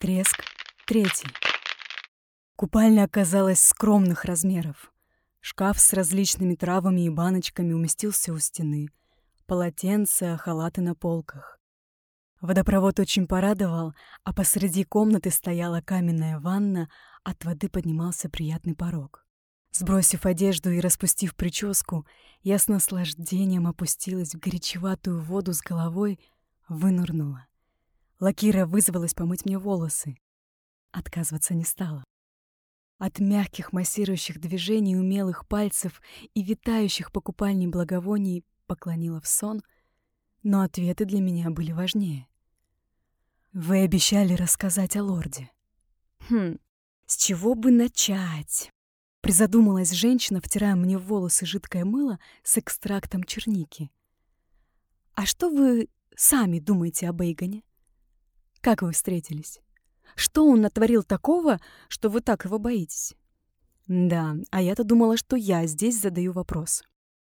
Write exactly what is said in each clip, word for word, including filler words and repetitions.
Треск третий. Купальня оказалась скромных размеров. Шкаф с различными травами и баночками уместился у стены. Полотенца, халаты на полках. Водопровод очень порадовал, а посреди комнаты стояла каменная ванна, от воды поднимался приятный порог. Сбросив одежду и распустив прическу, я с наслаждением опустилась в горячеватую воду с головой, вынырнула. Лакира вызвалась помыть мне волосы. Отказываться не стала. От мягких массирующих движений умелых пальцев и витающих по купальне благовоний поклонила в сон, но ответы для меня были важнее. «Вы обещали рассказать о лорде». «Хм, с чего бы начать?» Призадумалась женщина, втирая мне в волосы жидкое мыло с экстрактом черники. «А что вы сами думаете об Эйгоне? Как вы встретились? Что он натворил такого, что вы так его боитесь?» Да, а я-то думала, что я здесь задаю вопрос.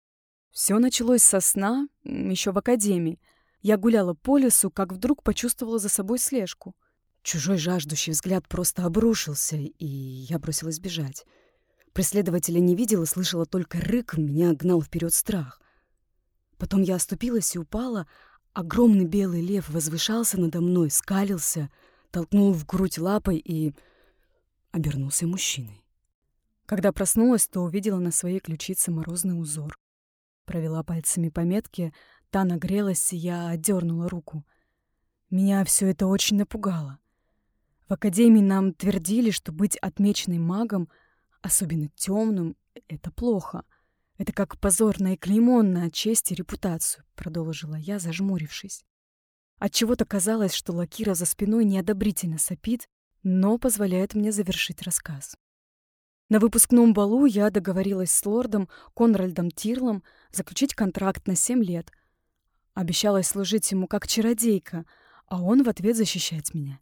Все началось со сна, еще в академии. Я гуляла по лесу, как вдруг почувствовала за собой слежку. Чужой жаждущий взгляд просто обрушился, и я бросилась бежать. Преследователя не видела, слышала только рык, меня гнал вперед страх. Потом я оступилась и упала. Огромный белый лев возвышался надо мной, скалился, толкнул в грудь лапой и обернулся мужчиной. Когда проснулась, то увидела на своей ключице морозный узор. Провела пальцами по метке, та нагрелась, и я отдернула руку. Меня все это очень напугало. В академии нам твердили, что быть отмеченным магом, особенно темным, это плохо. Это как позорное клеймо на честь и репутацию, продолжила я, зажмурившись. Отчего-то казалось, что Лакира за спиной неодобрительно сопит, но позволяет мне завершить рассказ. На выпускном балу я договорилась с лордом Конральдом Тирлом заключить контракт на семь лет. Обещалась служить ему как чародейка, а он в ответ защищать меня.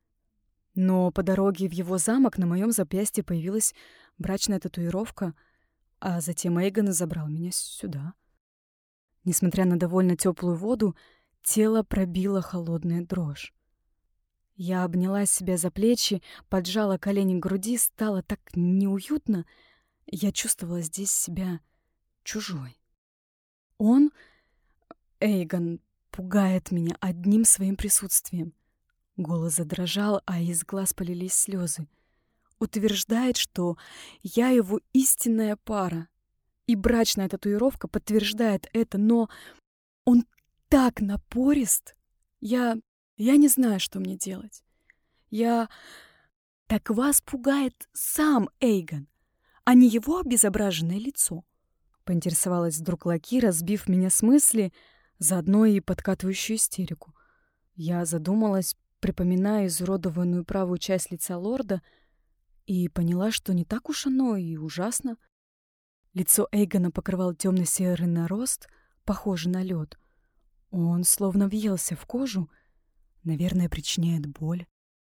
Но по дороге в его замок на моем запястье появилась брачная татуировка, а затем Эйгон забрал меня сюда. Несмотря на довольно теплую воду, тело пробило холодная дрожь. Я обняла себя за плечи, поджала колени к груди, стало так неуютно. Я чувствовала здесь себя чужой. Он, Эйгон, пугает меня одним своим присутствием. Голос задрожал, а из глаз полились слезы. Утверждает, что я его истинная пара. И брачная татуировка подтверждает это, но он так напорист. Я... я не знаю, что мне делать. Я... Так вас пугает сам Эйгон, а не его обезображенное лицо? Поинтересовалась вдруг Лакира, сбив меня с мысли, заодно и подкатывающую истерику. Я задумалась, припоминая изуродованную правую часть лица лорда, и поняла, что не так уж оно и ужасно. Лицо Эйгона покрывал темно-серый нарост, похожий на лед. Он словно въелся в кожу, наверное, причиняет боль.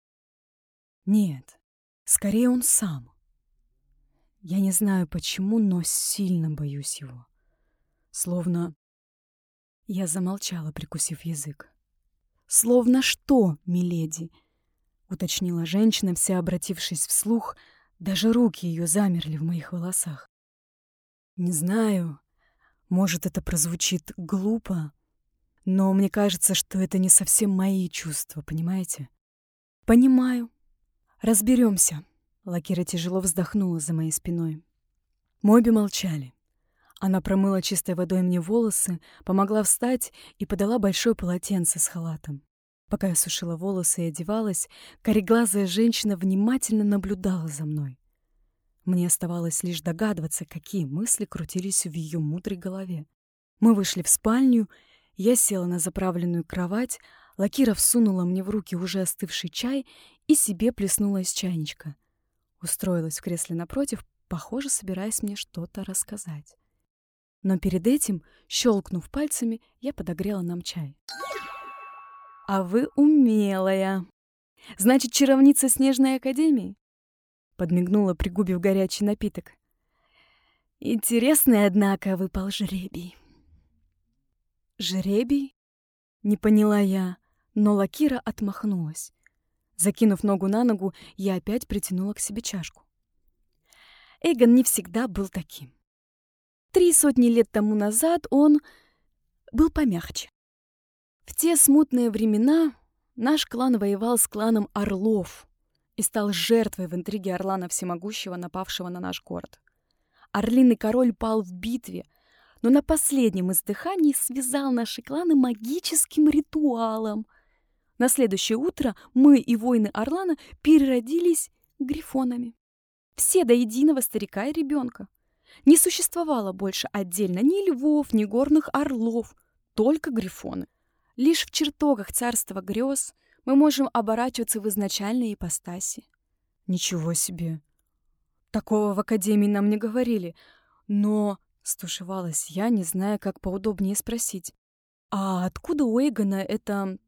Нет, скорее он сам. Я не знаю почему, но сильно боюсь его. Словно... Я замолчала, прикусив язык. «Словно что, миледи?» — уточнила женщина, вся обратившись вслух, даже руки ее замерли в моих волосах. Не знаю, может, это прозвучит глупо, но мне кажется, что это не совсем мои чувства, понимаете? Понимаю. Разберемся. Лакира тяжело вздохнула за моей спиной. Мы обе молчали. Она промыла чистой водой мне волосы, помогла встать и подала большое полотенце с халатом. Пока я сушила волосы и одевалась, кореглазая женщина внимательно наблюдала за мной. Мне оставалось лишь догадываться, какие мысли крутились в ее мудрой голове. Мы вышли в спальню, я села на заправленную кровать, Лакира всунула мне в руки уже остывший чай и себе плеснула из чайничка. Устроилась в кресле напротив, похоже, собираясь мне что-то рассказать. Но перед этим, щелкнув пальцами, я подогрела нам чай. «А вы умелая! Значит, чаровница Снежной Академии?» Подмигнула, пригубив горячий напиток. «Интересный, однако, выпал жребий». «Жребий?» — не поняла я, но Лакира отмахнулась. Закинув ногу на ногу, я опять притянула к себе чашку. Эйгон не всегда был таким. Три сотни лет тому назад он был помягче. В те смутные времена наш клан воевал с кланом Орлов и стал жертвой в интриге Орлана Всемогущего, напавшего на наш город. Орлиный король пал в битве, но на последнем издыхании связал наши кланы магическим ритуалом. На следующее утро мы и воины Орлана переродились грифонами. Все до единого, старика и ребенка. Не существовало больше отдельно ни львов, ни горных орлов, только грифоны. Лишь в чертогах царства грез мы можем оборачиваться в изначальной ипостаси. Ничего себе! Такого в академии нам не говорили, но... Стушевалась я, не зная, как поудобнее спросить. А откуда у Эйгона эта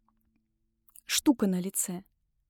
штука на лице?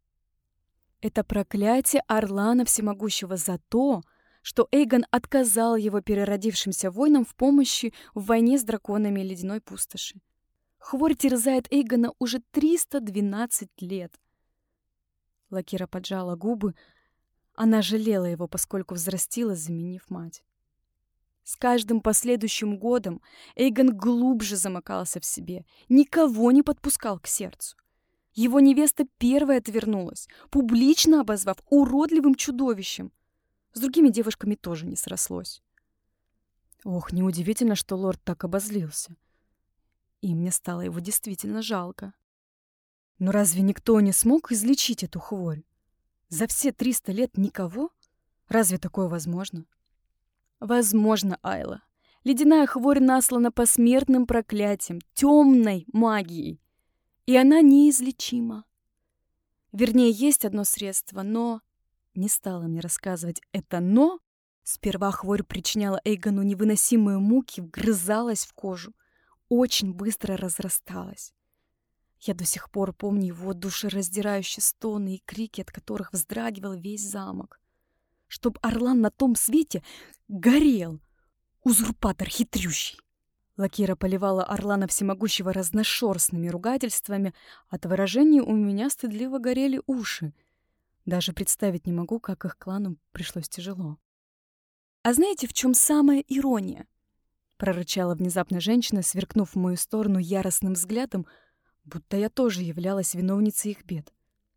Это проклятие Орлана Всемогущего за то, что Эйгон отказал его переродившимся воинам в помощи в войне с драконами ледяной пустоши. Хворь терзает Эйгона уже триста двенадцать лет. Лакира поджала губы. Она жалела его, поскольку взрастила, заменив мать. С каждым последующим годом Эйгон глубже замыкался в себе, никого не подпускал к сердцу. Его невеста первая отвернулась, публично обозвав уродливым чудовищем. С другими девушками тоже не срослось. Ох, неудивительно, что лорд так обозлился. И мне стало его действительно жалко. Но разве никто не смог излечить эту хворь? За все триста лет никого? Разве такое возможно? Возможно, Айла. Ледяная хворь наслана посмертным проклятием, темной магией. И она неизлечима. Вернее, есть одно средство, но... Не стала мне рассказывать это «но». Сперва хворь причиняла Эйгону невыносимые муки, вгрызалась в кожу. Очень быстро разрасталась. Я до сих пор помню его душераздирающие стоны и крики, от которых вздрагивал весь замок. Чтоб Орлан на том свете горел. Узурпатор хитрющий. Лакира поливала Орлана Всемогущего разношерстными ругательствами. От выражений у меня стыдливо горели уши. Даже представить не могу, как их клану пришлось тяжело. «А знаете, в чем самая ирония?» Прорычала внезапно женщина, сверкнув в мою сторону яростным взглядом, будто я тоже являлась виновницей их бед.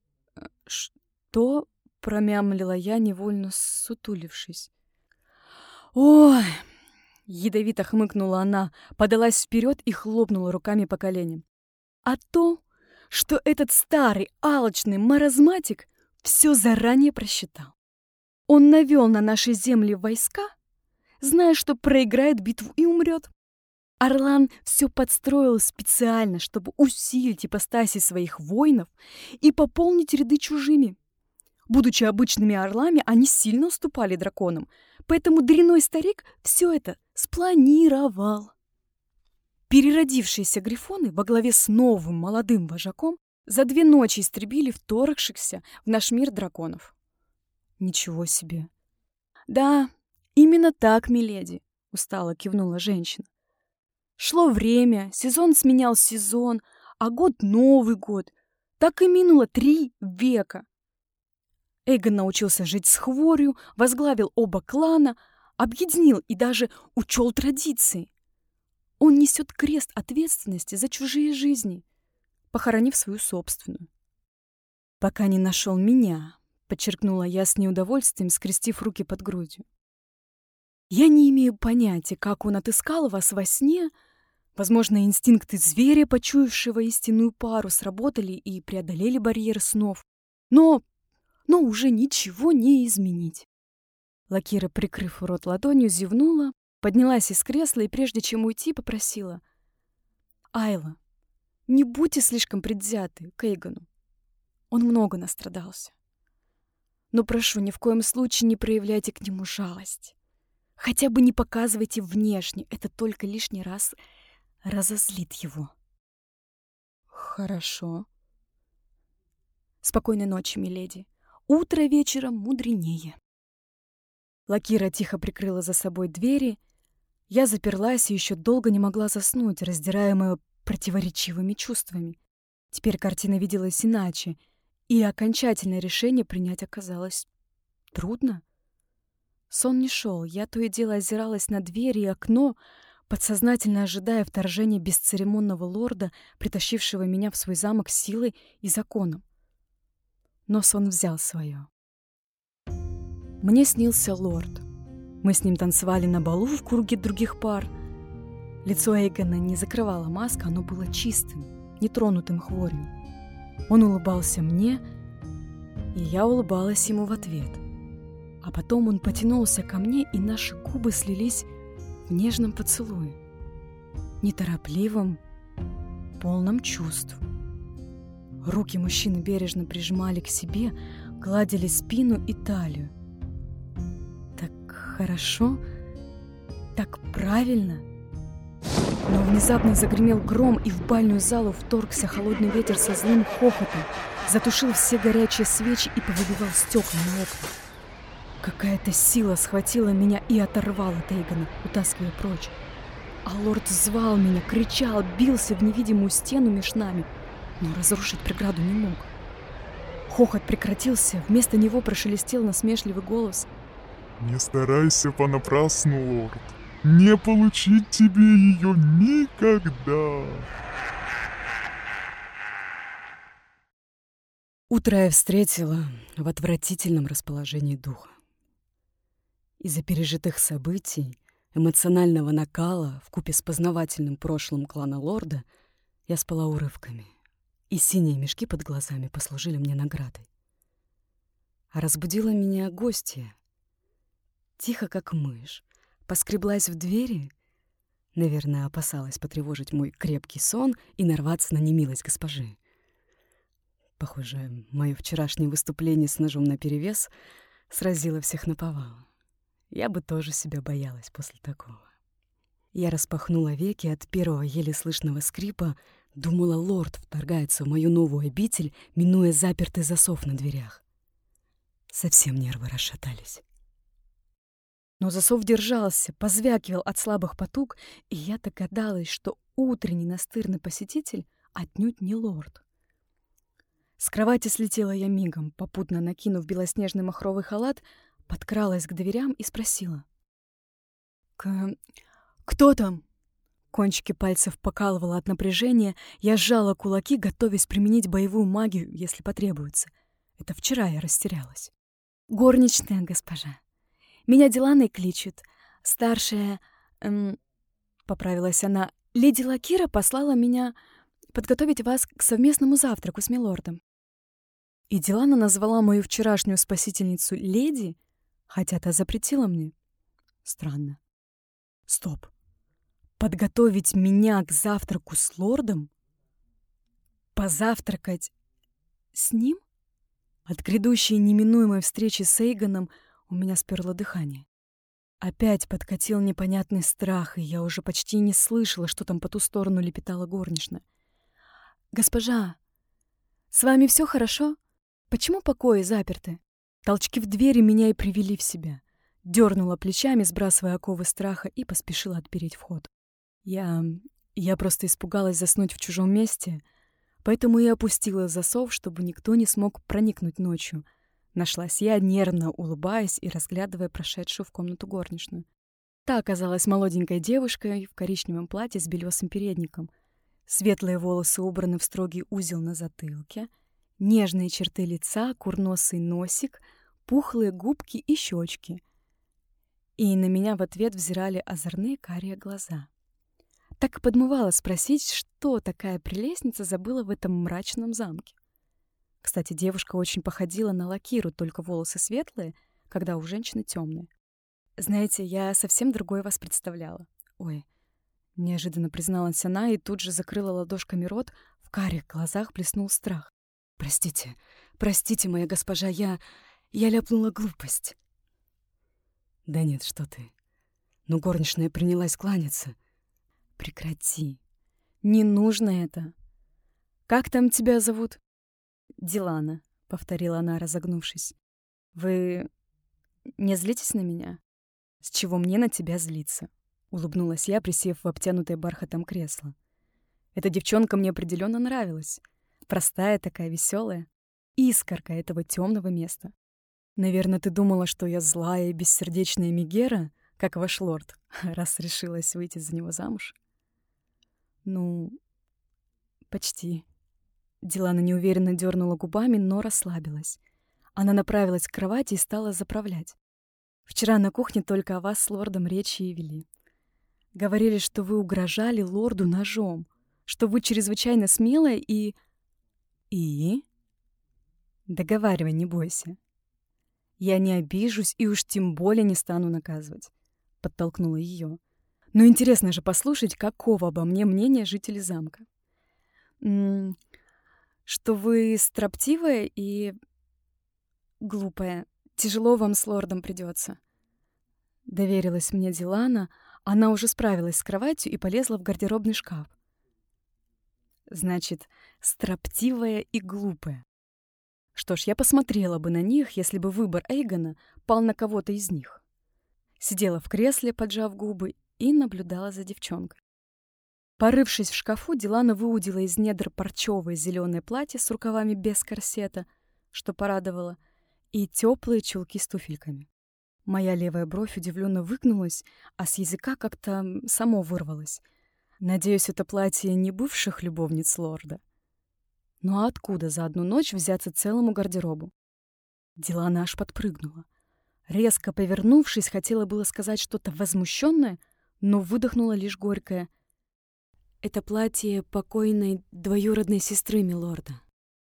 «Что?» — промямлила я, невольно сутулившись. «Ой!» — ядовито хмыкнула она, подалась вперед и хлопнула руками по коленям. «А то, что этот старый алчный маразматик все заранее просчитал. Он навел на наши земли войска, зная, что проиграет битву и умрет. Орлан все подстроил специально, чтобы усилить ипостаси своих воинов и пополнить ряды чужими. Будучи обычными орлами, они сильно уступали драконам, поэтому дряной старик все это спланировал. Переродившиеся грифоны во главе с новым молодым вожаком за две ночи истребили вторгшихся в наш мир драконов. Ничего себе. Да, именно так, миледи, устало кивнула женщина. Шло время, сезон сменял сезон, а год новый год. Так и минуло три века. Эйгон научился жить с хворью, возглавил оба клана, объединил и даже учел традиции. Он несет крест ответственности за чужие жизни, похоронив свою собственную. «Пока не нашел меня», — подчеркнула я с неудовольствием, скрестив руки под грудью. «Я не имею понятия, как он отыскал вас во сне. Возможно, инстинкты зверя, почуявшего истинную пару, сработали и преодолели барьер снов. Но, но уже ничего не изменить». Лакира, прикрыв рот ладонью, зевнула, поднялась из кресла и, прежде чем уйти, попросила: «Айла, не будьте слишком предвзяты к Эйгону. Он много настрадался. Но прошу, ни в коем случае не проявляйте к нему жалость. Хотя бы не показывайте внешне, это только лишний раз разозлит его». «Хорошо. Спокойной ночи, миледи. Утро вечером мудренее». Лакира тихо прикрыла за собой двери. Я заперлась и еще долго не могла заснуть, раздираемая противоречивыми чувствами. Теперь картина виделась иначе, И окончательное решение принять оказалось трудно. Сон не шел, я то и дело озиралась на двери и окно, подсознательно ожидая вторжения бесцеремонного лорда, притащившего меня в свой замок силой и законом. Но сон взял свое. Мне снился лорд. Мы с ним танцевали на балу в круге других пар. Лицо Эйгона не закрывала маска, оно было чистым, нетронутым хворью. Он улыбался мне, и я улыбалась ему в ответ. А потом он потянулся ко мне, и наши губы слились в нежном поцелуе, неторопливом, полном чувств. Руки мужчины бережно прижимали к себе, гладили спину и талию. Так хорошо, так правильно. Но внезапно загремел гром, и в бальную залу вторгся холодный ветер со злым хохотом, затушил все горячие свечи и повыбивал стекла на окнах. Какая-то сила схватила меня и оторвала от Эйгона, утаскивая прочь. А лорд звал меня, кричал, бился в невидимую стену меж нами, но разрушить преграду не мог. Хохот прекратился, вместо него прошелестел насмешливый голос. «Не старайся понапрасну, лорд. Не получить тебе ее никогда!» Утро я встретила в отвратительном расположении духа. Из-за пережитых событий, эмоционального накала вкупе с познавательным прошлым клана лорда я спала урывками, и синие мешки под глазами послужили мне наградой. А разбудила меня гостья. Тихо, как мышь, поскреблась в двери, наверное, опасалась потревожить мой крепкий сон и нарваться на немилость госпожи. Похоже, мое вчерашнее выступление с ножом наперевес сразило всех наповал. Я бы тоже себя боялась после такого. Я распахнула веки, от первого еле слышного скрипа думала, лорд вторгается в мою новую обитель, минуя запертый засов на дверях. Совсем нервы расшатались. Но засов держался, позвякивал от слабых потуг, и я догадалась, что утренний настырный посетитель отнюдь не лорд. С кровати слетела я мигом, попутно накинув белоснежный махровый халат, подкралась к дверям и спросила. «К... кто там?» Кончики пальцев покалывало от напряжения, я сжала кулаки, готовясь применить боевую магию, если потребуется. Это вчера я растерялась. «Горничная госпожа. Меня Диланой кличут. Старшая...» эм, — поправилась она. «Леди Лакира послала меня подготовить вас к совместному завтраку с милордом». И Дилана назвала мою вчерашнюю спасительницу леди, хотя та запретила мне. Странно. Стоп. Подготовить меня к завтраку с лордом? Позавтракать с ним? От грядущей неминуемой встречи с Эйгоном у меня сперло дыхание. Опять подкатил непонятный страх, и я уже почти не слышала, что там по ту сторону лепетала горничная. «Госпожа, с вами все хорошо? Почему покои заперты?» Толчки в двери меня и привели в себя. Дернула плечами, сбрасывая оковы страха, и поспешила отпереть вход. Я... я просто испугалась заснуть в чужом месте, поэтому и опустила засов, чтобы никто не смог проникнуть ночью. Нашлась я, нервно улыбаясь и разглядывая прошедшую в комнату горничную. Та оказалась молоденькой девушкой в коричневом платье с белесым передником. Светлые волосы убраны в строгий узел на затылке, нежные черты лица, курносый носик, пухлые губки и щечки. И на меня в ответ взирали озорные карие глаза. Так и подмывала спросить, что такая прелестница забыла в этом мрачном замке. Кстати, девушка очень походила на Лакиру, только волосы светлые, когда у женщины темные. Знаете, я совсем другое вас представляла. Ой, неожиданно призналась она и тут же закрыла ладошками рот, в карих глазах блеснул страх. «Простите, простите, моя госпожа, я... я ляпнула глупость». «Да нет, что ты. Ну, горничная принялась кланяться». «Прекрати. Не нужно это. Как там тебя зовут?» «Дилана», — повторила она, разогнувшись. «Вы не злитесь на меня? С чего мне на тебя злиться?» Улыбнулась я, присев в обтянутое бархатом кресло. Эта девчонка мне определенно нравилась. Простая такая, веселая. искорка этого темного места. Наверное, ты думала, что я злая и бессердечная Мегера, как ваш лорд, раз решилась выйти за него замуж? Ну, почти. Дилана неуверенно дернула губами, но расслабилась. Она направилась к кровати и стала заправлять. Вчера на кухне только о вас с лордом речи и вели. Говорили, что вы угрожали лорду ножом, что вы чрезвычайно смелая и... И? Договаривай, не бойся. Я не обижусь и уж тем более не стану наказывать. Подтолкнула ее. Но интересно же послушать, какого обо мне мнения жители замка. М-м, что вы строптивая и... глупая. Тяжело вам с лордом придется. Доверилась мне Дилана. Она уже справилась с кроватью и полезла в гардеробный шкаф. Значит, строптивая и глупая. Что ж, я посмотрела бы на них, если бы выбор Эйгона пал на кого-то из них. Сидела в кресле, поджав губы, и наблюдала за девчонкой. Порывшись в шкафу, Дилана выудила из недр парчевое зеленое платье с рукавами без корсета, что порадовало, и теплые чулки с туфельками. Моя левая бровь удивленно выгнулась, а с языка как-то само вырвалось. Надеюсь, это платье не бывших любовниц лорда. Ну а откуда за одну ночь взяться целому гардеробу? Дилана аж подпрыгнула. Резко повернувшись, хотела было сказать что-то возмущенное, но выдохнула лишь горькое. Это платье покойной двоюродной сестры милорда.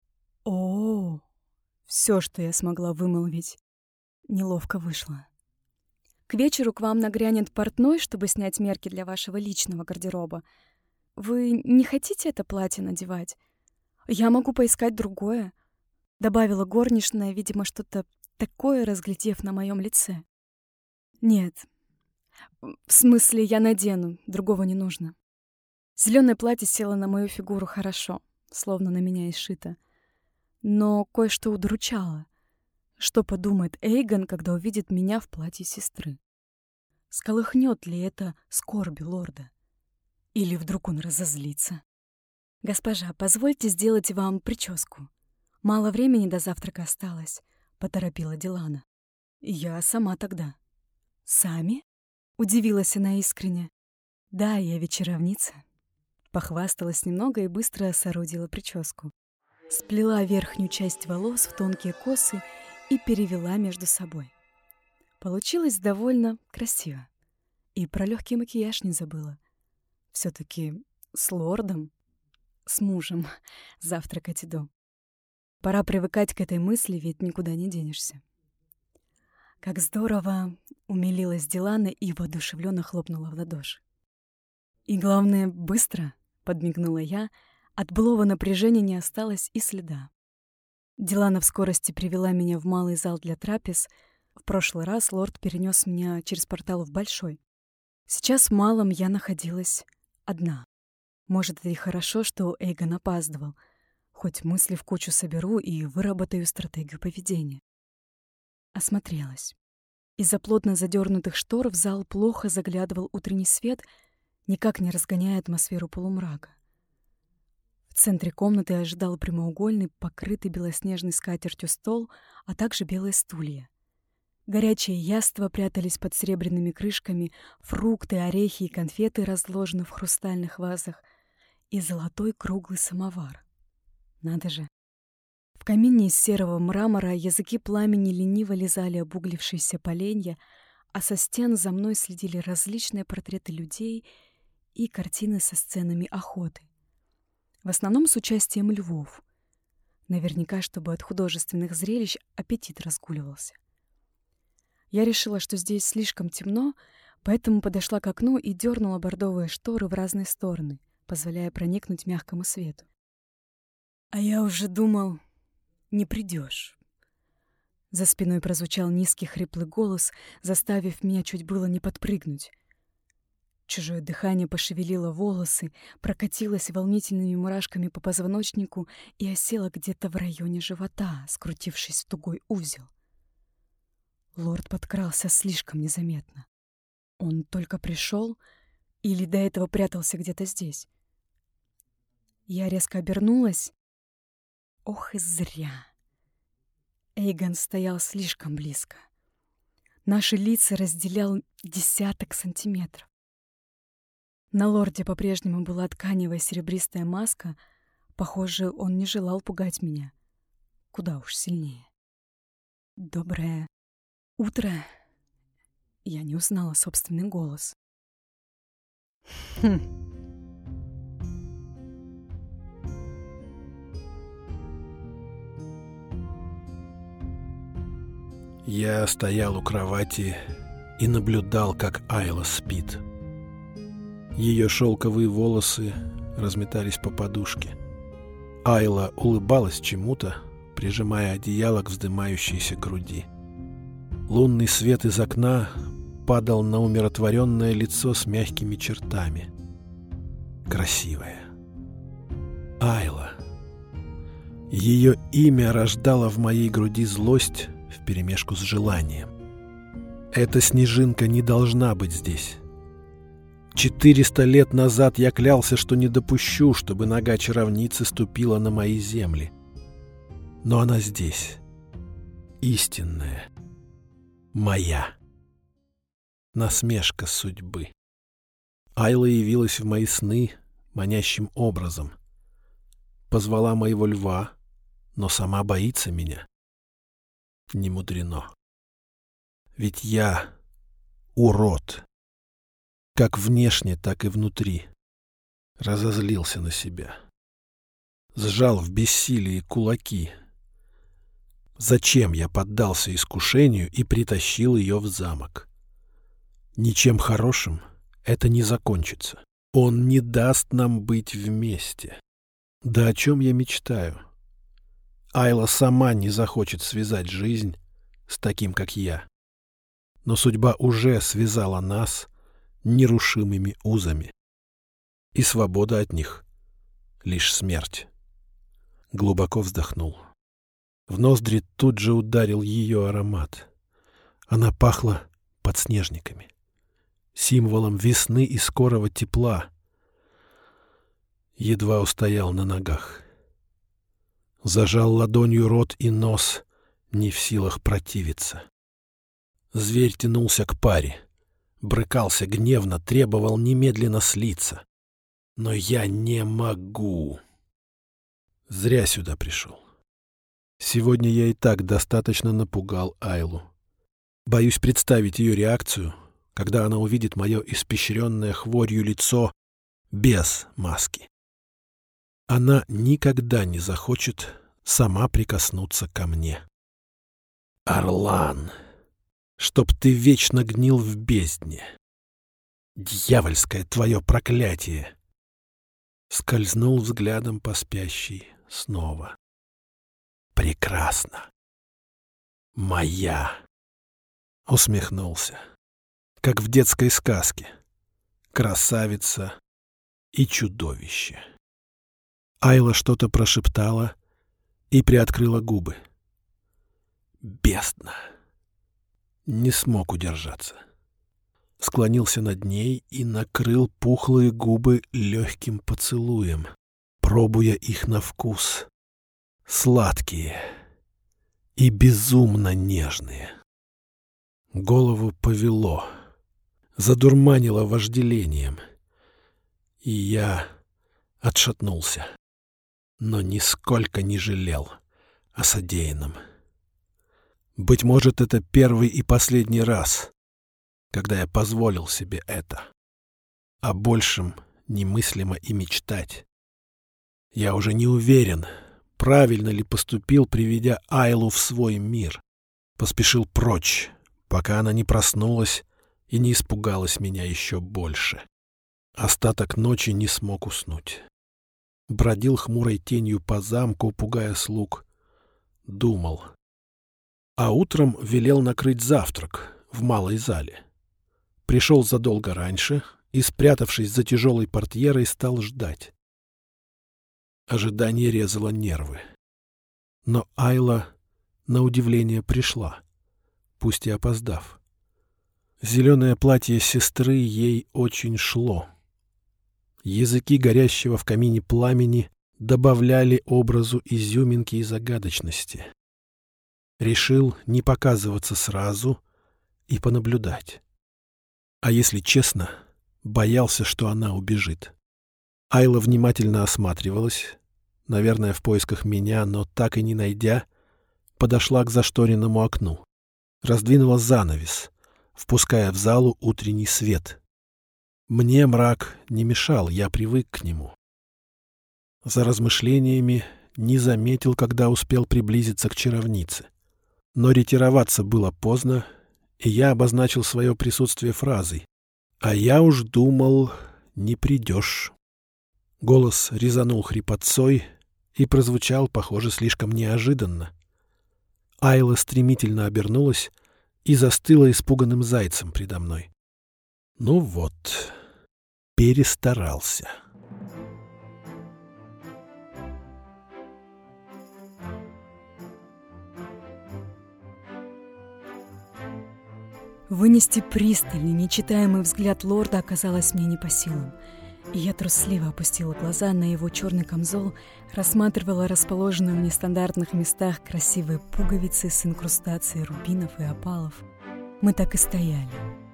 О, все, что я смогла вымолвить. Неловко вышло. К вечеру к вам нагрянет портной, чтобы снять мерки для вашего личного гардероба. Вы не хотите это платье надевать? Я могу поискать другое. Добавила горничная, видимо, что-то такое, разглядев на моем лице. Нет. В смысле, я надену, другого не нужно. Зеленое платье село на мою фигуру хорошо, словно на меня и сшито. Но кое-что удручало. Что подумает Эйгон, когда увидит меня в платье сестры? Сколыхнет ли это скорби лорда? Или вдруг он разозлится? «Госпожа, позвольте сделать вам прическу. Мало времени до завтрака осталось», — поторопила Дилана. «Я сама тогда». «Сами?» — удивилась она искренне. «Да, я ведь чаровница». Похвасталась немного и быстро соорудила прическу. Сплела верхнюю часть волос в тонкие косы и перевела между собой. Получилось довольно красиво. И про легкий макияж не забыла. Все-таки с лордом, с мужем завтракать иду. Пора привыкать к этой мысли, ведь никуда не денешься. Как здорово! Умилилась Дилана и воодушевленно хлопнула в ладоши. И главное, быстро, подмигнула я. От былого напряжения не осталось и следа. Дилана в скорости привела меня в малый зал для трапез. В прошлый раз лорд перенес меня через портал в большой. Сейчас в малом я находилась одна. Может, это и хорошо, что Эйгон опаздывал. Хоть мысли в кучу соберу и выработаю стратегию поведения. Осмотрелась. Из-за плотно задернутых штор в зал плохо заглядывал утренний свет, никак не разгоняя атмосферу полумрака. В центре комнаты ожидал прямоугольный, покрытый белоснежной скатертью стол, а также белые стулья. Горячие яства прятались под серебряными крышками, фрукты, орехи и конфеты разложены в хрустальных вазах, и золотой круглый самовар. Надо же! В камине из серого мрамора языки пламени лениво лизали обуглившиеся поленья, а со стен за мной следили различные портреты людей и картины со сценами охоты. В основном с участием львов. Наверняка, чтобы от художественных зрелищ аппетит разгуливался. Я решила, что здесь слишком темно, поэтому подошла к окну и дернула бордовые шторы в разные стороны, позволяя проникнуть мягкому свету. «А я уже думал, не придешь». За спиной прозвучал низкий хриплый голос, заставив меня чуть было не подпрыгнуть. Чужое дыхание пошевелило волосы, прокатилось волнительными мурашками по позвоночнику и осело где-то в районе живота, скрутившись в тугой узел. Лорд подкрался слишком незаметно. Он только пришел или до этого прятался где-то здесь? Я резко обернулась. Ох и зря. Эйгон стоял слишком близко. Наши лица разделял десяток сантиметров. На лорде по-прежнему была тканевая серебристая маска. Похоже, он не желал пугать меня. Куда уж сильнее. «Доброе утро». Я не узнала собственный голос. Хм. Я стоял у кровати и наблюдал, как Айла спит. Ее шелковые волосы разметались по подушке. Айла улыбалась чему-то, прижимая одеяло к вздымающейся груди. Лунный свет из окна падал на умиротворенное лицо с мягкими чертами. Красивая. Айла. Ее имя рождало в моей груди злость вперемешку с желанием. Эта снежинка не должна быть здесь. Четыреста лет назад я клялся, что не допущу, чтобы нога чаровницы ступила на мои земли. Но она здесь. Истинная. Моя. Насмешка судьбы. Айла явилась в мои сны манящим образом. Позвала моего льва, но сама боится меня. Не мудрено. Ведь я урод. Как внешне, так и внутри. Разозлился на себя. Сжал в бессилии кулаки. Зачем я поддался искушению и притащил ее в замок? Ничем хорошим это не закончится. Он не даст нам быть вместе. Да о чем я мечтаю? Айла сама не захочет связать жизнь с таким, как я. Но судьба уже связала нас нерушимыми узами. И свобода от них — лишь смерть. Глубоко вздохнул. В ноздри тут же ударил ее аромат. Она пахла подснежниками, символом весны и скорого тепла. Едва устоял на ногах. Зажал ладонью рот и нос, не в силах противиться. Зверь тянулся к паре, брыкался гневно, требовал немедленно слиться. Но я не могу. Зря сюда пришел. Сегодня я и так достаточно напугал Айлу. Боюсь представить ее реакцию, когда она увидит мое испещренное хворью лицо без маски. Она никогда не захочет сама прикоснуться ко мне. Орлан, чтоб ты вечно гнил в бездне. Дьявольское твое проклятие. Скользнул взглядом по спящей снова. Прекрасно. Моя. Усмехнулся. Как в детской сказке. Красавица и чудовище. Айла что-то прошептала и приоткрыла губы. Бездна. Не смог удержаться. Склонился над ней и накрыл пухлые губы легким поцелуем, пробуя их на вкус. Сладкие и безумно нежные. Голову повело, задурманило вожделением, и я отшатнулся, но нисколько не жалел о содеянном. Быть может, это первый и последний раз, когда я позволил себе это. О большем немыслимо и мечтать. Я уже не уверен, правильно ли поступил, приведя Айлу в свой мир. Поспешил прочь, пока она не проснулась и не испугалась меня еще больше. Остаток ночи не смог уснуть. Бродил хмурой тенью по замку, пугая слуг. Думал. А утром велел накрыть завтрак в малой зале. Пришел задолго раньше и, спрятавшись за тяжелой портьерой, стал ждать. Ожидание резало нервы. Но Айла, на удивление, пришла, пусть и опоздав. Зеленое платье сестры ей очень шло. Языки горящего в камине пламени добавляли образу изюминки и загадочности. Решил не показываться сразу и понаблюдать. А если честно, боялся, что она убежит. Айла внимательно осматривалась, наверное, в поисках меня, но так и не найдя, подошла к зашторенному окну, раздвинула занавес, впуская в залу утренний свет. Мне мрак не мешал, я привык к нему. За размышлениями не заметил, когда успел приблизиться к чаровнице. Но ретироваться было поздно, и я обозначил свое присутствие фразой: «А я уж думал, не придешь». Голос резанул хрипотцой и прозвучал, похоже, слишком неожиданно. Айла стремительно обернулась и застыла испуганным зайцем предо мной. Ну вот, перестарался. Вынести пристальный, нечитаемый взгляд лорда оказалось мне не по силам, и я трусливо опустила глаза на его черный камзол, рассматривала расположенные в нестандартных местах красивые пуговицы с инкрустацией рубинов и опалов. Мы так и стояли.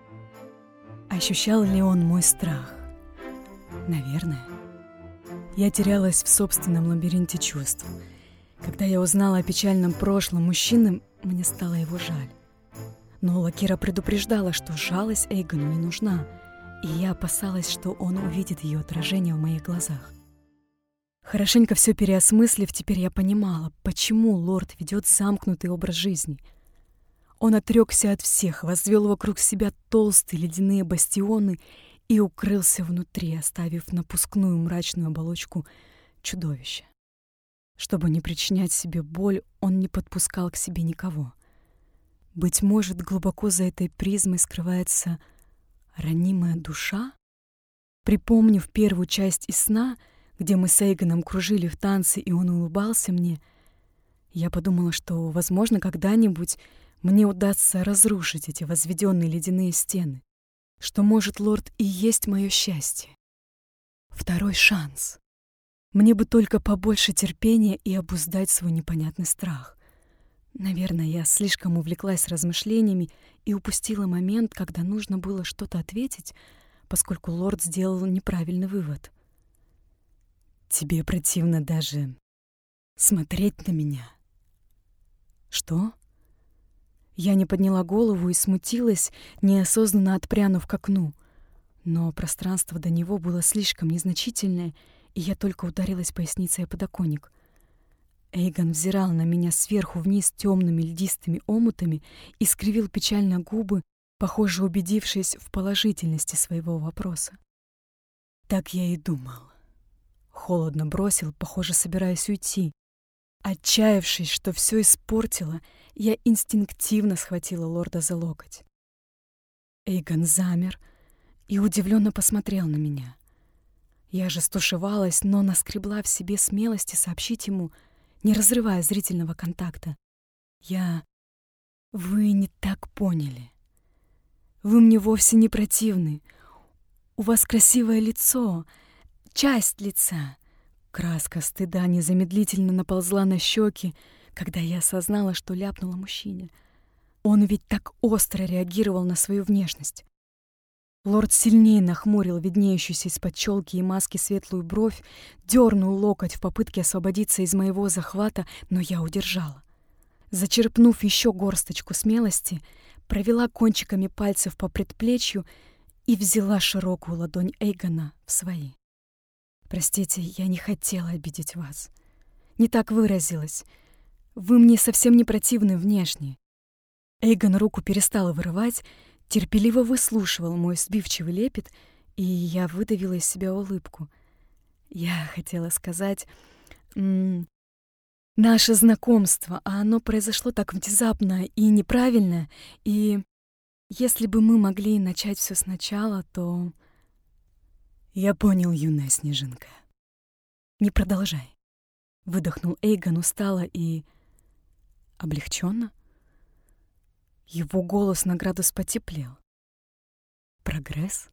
Ощущал ли он мой страх? Наверное. Я терялась в собственном лабиринте чувств. Когда я узнала о печальном прошлом мужчины, мне стало его жаль. Но Лакира предупреждала, что жалость Эйгону не нужна, и я опасалась, что он увидит ее отражение в моих глазах. Хорошенько все переосмыслив, теперь я понимала, почему лорд ведет замкнутый образ жизни. Он отрекся от всех, возвел вокруг себя толстые ледяные бастионы и укрылся внутри, оставив напускную мрачную оболочку чудовища. Чтобы не причинять себе боль, он не подпускал к себе никого. Быть может, глубоко за этой призмой скрывается ранимая душа? Припомнив первую часть из сна, где мы с Эйгоном кружили в танце, и он улыбался мне, я подумала, что, возможно, когда-нибудь мне удастся разрушить эти возведенные ледяные стены, что, может, лорд и есть мое счастье. Второй шанс. Мне бы только побольше терпения и обуздать свой непонятный страх. Наверное, я слишком увлеклась размышлениями и упустила момент, когда нужно было что-то ответить, поскольку лорд сделал неправильный вывод. «Тебе противно даже смотреть на меня». «Что?» Я не подняла голову и смутилась, неосознанно отпрянув к окну. Но пространство до него было слишком незначительное, и я только ударилась поясницей о подоконник. Эйгон взирал на меня сверху вниз темными льдистыми омутами и скривил печально губы, похоже, убедившись в положительности своего вопроса. Так я и думал. Холодно бросил, похоже, собираясь уйти. Отчаявшись, что все испортила, я инстинктивно схватила лорда за локоть. Эйгон замер и удивленно посмотрел на меня. Я же стушевалась, но наскребла в себе смелости сообщить ему, не разрывая зрительного контакта: «Я... Вы не так поняли. Вы мне вовсе не противны. У вас красивое лицо, часть лица». Краска стыда незамедлительно наползла на щеки, когда я осознала, что ляпнула мужчине. Он ведь так остро реагировал на свою внешность. Лорд сильнее нахмурил виднеющуюся из-под челки и маски светлую бровь, дернул локоть в попытке освободиться из моего захвата, но я удержала. Зачерпнув еще горсточку смелости, провела кончиками пальцев по предплечью и взяла широкую ладонь Эйгона в свои. «Простите, я не хотела обидеть вас. Не так выразилась. Вы мне совсем не противны внешне». Эйгон руку перестал вырывать, терпеливо выслушивал мой сбивчивый лепет, и я выдавила из себя улыбку. Я хотела сказать... М- наше знакомство, а оно произошло так внезапно и неправильно, и если бы мы могли начать все сначала, то... Я понял, юная снежинка. Не продолжай. Выдохнул Эйгон устало и... облегченно. Его голос на градус потеплел. Прогресс?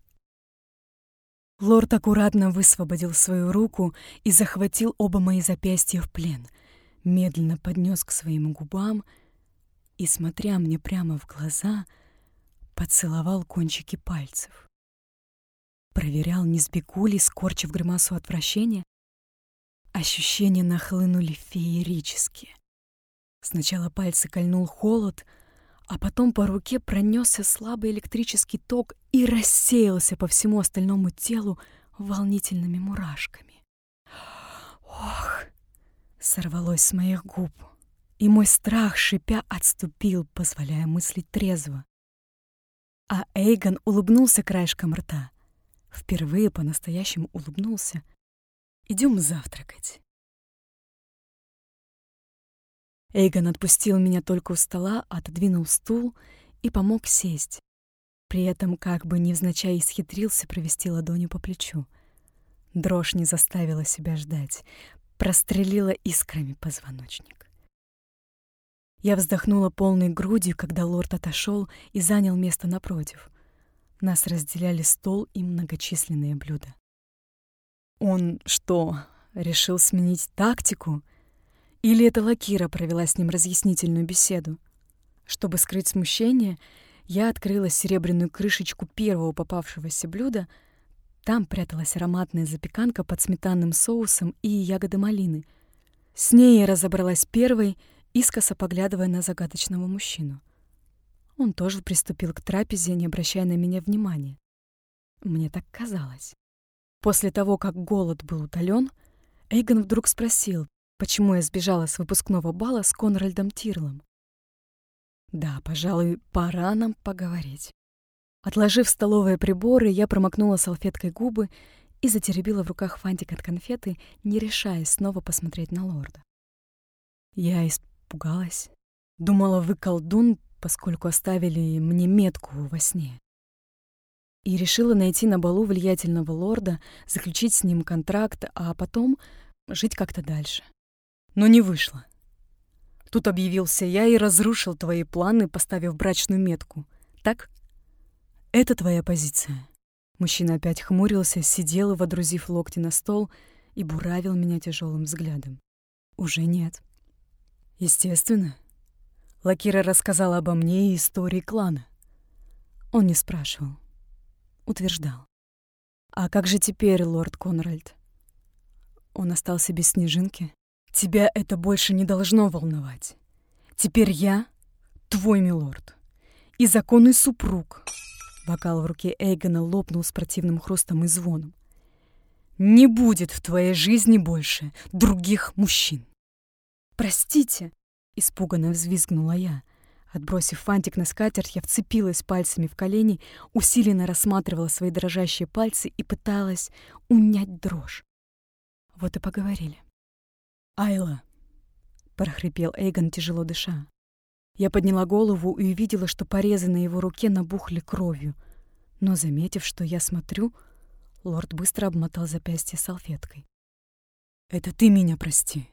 Лорд аккуратно высвободил свою руку и захватил оба мои запястья в плен, медленно поднес к своим губам, и, смотря мне прямо в глаза, поцеловал кончики пальцев. Проверял, не сбегу ли, скорчив гримасу отвращения. Ощущения нахлынули феерически. Сначала пальцы кольнул холод, а потом по руке пронесся слабый электрический ток и рассеялся по всему остальному телу волнительными мурашками. Ох! Сорвалось с моих губ, и мой страх, шипя, отступил, позволяя мыслить трезво. А Эйгон улыбнулся краешком рта. Впервые по-настоящему улыбнулся. «Идем завтракать». Эйгон отпустил меня только у стола, отодвинул стул и помог сесть. При этом как бы невзначай исхитрился провести ладонью по плечу. Дрожь не заставила себя ждать, прострелила искрами позвоночник. Я вздохнула полной грудью, когда лорд отошел и занял место напротив. Нас разделяли стол и многочисленные блюда. Он что, решил сменить тактику? Или это Лакира провела с ним разъяснительную беседу? Чтобы скрыть смущение, я открыла серебряную крышечку первого попавшегося блюда. Там пряталась ароматная запеканка под сметанным соусом и ягоды малины. С ней я разобралась первой, искоса поглядывая на загадочного мужчину. Он тоже приступил к трапезе, не обращая на меня внимания. Мне так казалось. После того, как голод был утолен, Эйгон вдруг спросил, почему я сбежала с выпускного бала с Конральдом Тирлом. Да, пожалуй, пора нам поговорить. Отложив столовые приборы, я промокнула салфеткой губы и затеребила в руках фантик от конфеты, не решаясь снова посмотреть на лорда. Я испугалась. Думала, вы колдун, поскольку оставили мне метку во сне. И решила найти на балу влиятельного лорда, заключить с ним контракт, а потом жить как-то дальше. Но не вышло. Тут объявился я и разрушил твои планы, поставив брачную метку. Так? Это твоя позиция. Мужчина опять хмурился, сидел, водрузив локти на стол, и буравил меня тяжелым взглядом. Уже нет. Естественно. Лакира рассказала обо мне и истории клана. Он не спрашивал. Утверждал. А как же теперь, лорд Конральд? Он остался без снежинки? Тебя это больше не должно волновать. Теперь я твой милорд и законный супруг. Бокал в руке Эйгона лопнул с противным хрустом и звоном. Не будет в твоей жизни больше других мужчин. Простите, испуганно взвизгнула я. Отбросив фантик на скатерть, я вцепилась пальцами в колени, усиленно рассматривала свои дрожащие пальцы и пыталась унять дрожь. Вот и поговорили. «Айла!» — прохрипел Эйгон, тяжело дыша. Я подняла голову и увидела, что порезы на его руке набухли кровью. Но, заметив, что я смотрю, лорд быстро обмотал запястье салфеткой. «Это ты меня прости.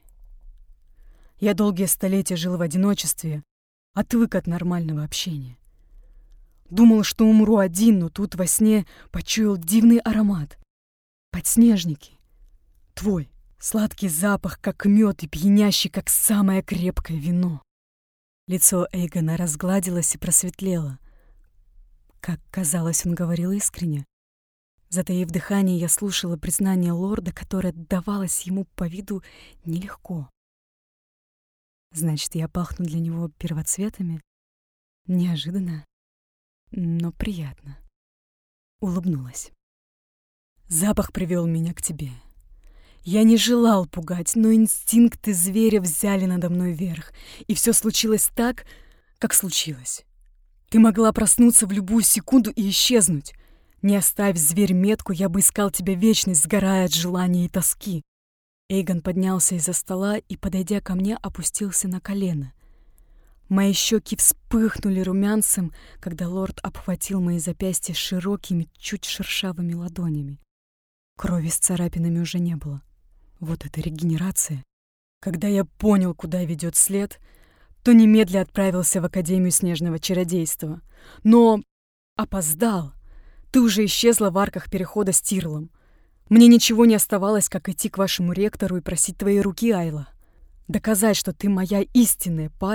Я долгие столетия жил в одиночестве, отвык от нормального общения. Думал, что умру один, но тут во сне почуял дивный аромат. Подснежники. Твой. Сладкий запах, как мед, и пьянящий, как самое крепкое вино». Лицо Эйгона разгладилось и просветлело. Как казалось, он говорил искренне. Затаив дыхание, я слушала признание лорда, которое давалось ему по виду нелегко. Значит, я пахну для него первоцветами? Неожиданно, но приятно. Улыбнулась. Запах привел меня к тебе. Я не желал пугать, но инстинкты зверя взяли надо мной верх, и все случилось так, как случилось. Ты могла проснуться в любую секунду и исчезнуть. Не оставь, зверь, метку, я бы искал тебя вечность, сгорая от желания и тоски. Эйгон поднялся из-за стола и, подойдя ко мне, опустился на колено. Мои щеки вспыхнули румянцем, когда лорд обхватил мои запястья широкими, чуть шершавыми ладонями. Крови с царапинами уже не было. Вот это регенерация. Когда я понял, куда ведет след, то немедля отправился в Академию Снежного Чародейства. Но опоздал. Ты уже исчезла в арках перехода с Тирлом. Мне ничего не оставалось, как идти к вашему ректору и просить твоей руки, Айла. Доказать, что ты моя истинная пара,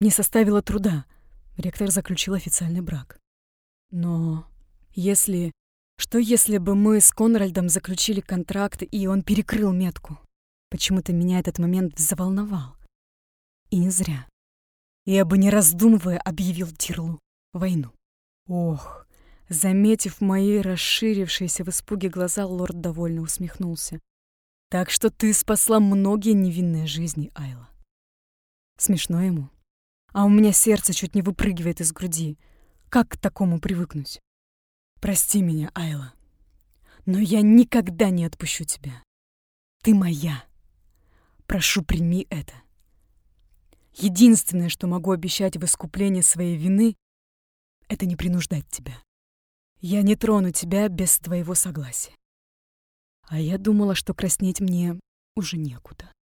не составило труда. Ректор заключил официальный брак. Но если... Что если бы мы с Конральдом заключили контракт, и он перекрыл метку? Почему-то меня этот момент заволновал. И не зря. Я бы, не раздумывая, объявил Тирлу войну. Ох, заметив мои расширившиеся в испуге глаза, лорд довольно усмехнулся. Так что ты спасла многие невинные жизни, Айла. Смешно ему. А у меня сердце чуть не выпрыгивает из груди. Как к такому привыкнуть? Прости меня, Айла, но я никогда не отпущу тебя. Ты моя. Прошу, прими это. Единственное, что могу обещать в искупление своей вины, это не принуждать тебя. Я не трону тебя без твоего согласия. А я думала, что краснеть мне уже некуда.